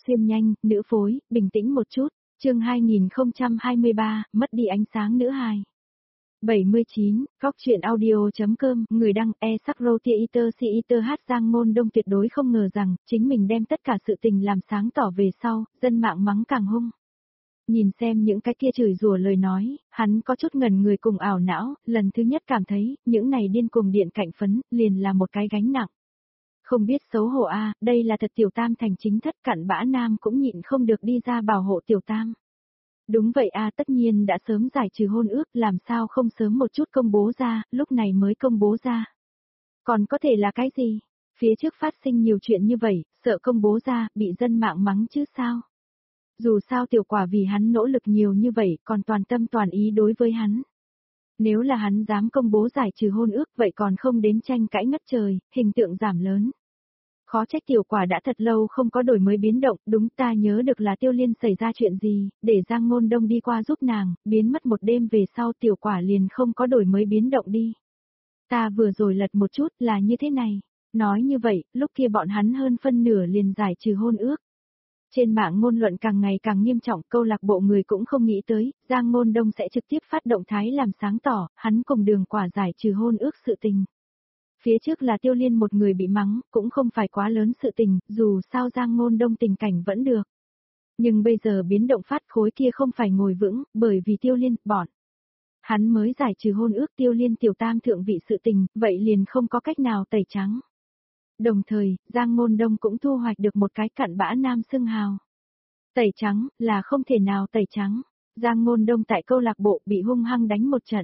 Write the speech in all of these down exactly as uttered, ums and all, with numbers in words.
xuyên nhanh, nữ phối, bình tĩnh một chút, chương hai nghìn không trăm hai mươi ba, mất đi ánh sáng nữ hài. bảy mươi chín, góc truyện audio.com, người đăng e sắc roti iter si iter hát Giang Ngôn Đông tuyệt đối không ngờ rằng, chính mình đem tất cả sự tình làm sáng tỏ về sau, dân mạng mắng càng hung. Nhìn xem những cái kia chửi rủa lời nói, hắn có chút ngần người cùng ảo não, lần thứ nhất cảm thấy, những này điên cuồng điện cạnh phấn, liền là một cái gánh nặng. Không biết xấu hổ a, à, đây là thật tiểu tam thành chính thất cặn bã nam cũng nhịn không được đi ra bảo hộ tiểu tam. Đúng vậy a, à, tất nhiên đã sớm giải trừ hôn ước, làm sao không sớm một chút công bố ra, lúc này mới công bố ra. Còn có thể là cái gì? Phía trước phát sinh nhiều chuyện như vậy, sợ công bố ra, bị dân mạng mắng chứ sao? Dù sao tiểu quả vì hắn nỗ lực nhiều như vậy, còn toàn tâm toàn ý đối với hắn. Nếu là hắn dám công bố giải trừ hôn ước vậy còn không đến tranh cãi ngất trời, hình tượng giảm lớn. Khó trách tiểu quả đã thật lâu không có đổi mới biến động, đúng ta nhớ được là Tiêu Liên xảy ra chuyện gì, để Giang Ngôn Đông đi qua giúp nàng, biến mất một đêm về sau tiểu quả liền không có đổi mới biến động đi. Ta vừa rồi lật một chút là như thế này, nói như vậy, lúc kia bọn hắn hơn phân nửa liền giải trừ hôn ước. Trên mạng ngôn luận càng ngày càng nghiêm trọng, câu lạc bộ người cũng không nghĩ tới, Giang Ngôn Đông sẽ trực tiếp phát động thái làm sáng tỏ, hắn cùng Đường Quả giải trừ hôn ước sự tình. Phía trước là Tiêu Liên một người bị mắng, cũng không phải quá lớn sự tình, dù sao Giang Ngôn Đông tình cảnh vẫn được. Nhưng bây giờ biến động phát khối kia không phải ngồi vững, bởi vì Tiêu Liên, bọn. Hắn mới giải trừ hôn ước Tiêu Liên tiểu tam thượng vị sự tình, vậy liền không có cách nào tẩy trắng. Đồng thời, Giang Ngôn Đông cũng thu hoạch được một cái cặn bã nam xưng hào. Tẩy trắng, là không thể nào tẩy trắng. Giang Ngôn Đông tại câu lạc bộ bị hung hăng đánh một trận.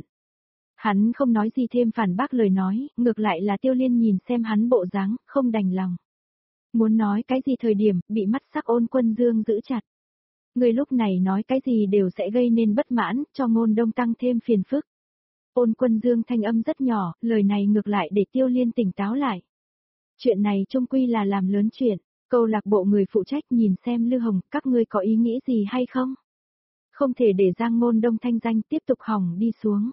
Hắn không nói gì thêm phản bác lời nói, ngược lại là Tiêu Liên nhìn xem hắn bộ dáng, không đành lòng. Muốn nói cái gì thời điểm, bị mắt sắc Ôn Quân Dương giữ chặt. Người lúc này nói cái gì đều sẽ gây nên bất mãn, cho Ngôn Đông tăng thêm phiền phức. Ôn Quân Dương thanh âm rất nhỏ, lời này ngược lại để Tiêu Liên tỉnh táo lại. Chuyện này chung quy là làm lớn chuyện, câu lạc bộ người phụ trách nhìn xem Lư Hồng, các ngươi có ý nghĩ gì hay không? Không thể để Giang Ngôn Đông thanh danh tiếp tục hỏng đi xuống.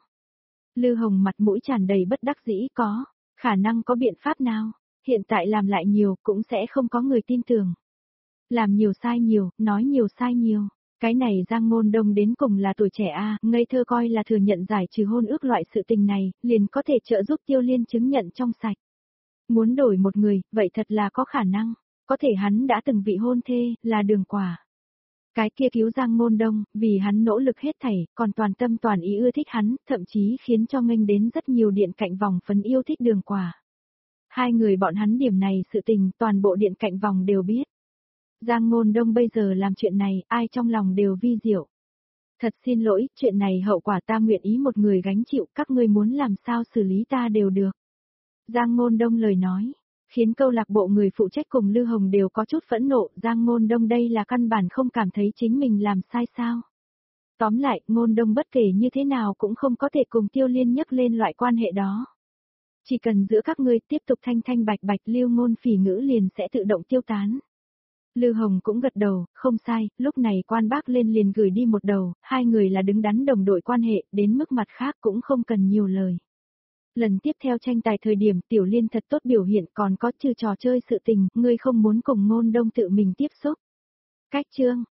Lư Hồng mặt mũi tràn đầy bất đắc dĩ có, khả năng có biện pháp nào, hiện tại làm lại nhiều cũng sẽ không có người tin tưởng. Làm nhiều sai nhiều, nói nhiều sai nhiều, cái này Giang Ngôn Đông đến cùng là tuổi trẻ a, ngây thơ coi là thừa nhận giải trừ hôn ước loại sự tình này, liền có thể trợ giúp Tiêu Liên chứng nhận trong sạch. Muốn đổi một người, vậy thật là có khả năng, có thể hắn đã từng vị hôn thê, là Đường Quả. Cái kia cứu Giang Ngôn Đông, vì hắn nỗ lực hết thảy, còn toàn tâm toàn ý ưa thích hắn, thậm chí khiến cho nghênh đến rất nhiều điện cạnh vòng phấn yêu thích Đường Quả. Hai người bọn hắn điểm này sự tình, toàn bộ điện cạnh vòng đều biết. Giang Ngôn Đông bây giờ làm chuyện này, ai trong lòng đều vi diệu. Thật xin lỗi, chuyện này hậu quả ta nguyện ý một người gánh chịu, các ngươi muốn làm sao xử lý ta đều được. Giang Ngôn Đông lời nói, khiến câu lạc bộ người phụ trách cùng Lư Hồng đều có chút phẫn nộ, Giang Ngôn Đông đây là căn bản không cảm thấy chính mình làm sai sao. Tóm lại, Ngôn Đông bất kể như thế nào cũng không có thể cùng Tiêu Liên nhắc lên loại quan hệ đó. Chỉ cần giữa các ngươi tiếp tục thanh thanh bạch bạch lưu ngôn phỉ ngữ liền sẽ tự động tiêu tán. Lư Hồng cũng gật đầu, không sai, lúc này quan bác lên liền gửi đi một đầu, hai người là đứng đắn đồng đội quan hệ, đến mức mặt khác cũng không cần nhiều lời. Lần tiếp theo tranh tài thời điểm Tiểu Liên thật tốt biểu hiện còn có trừ trò chơi sự tình, ngươi không muốn cùng Ngôn Đông tự mình tiếp xúc. Cách chương,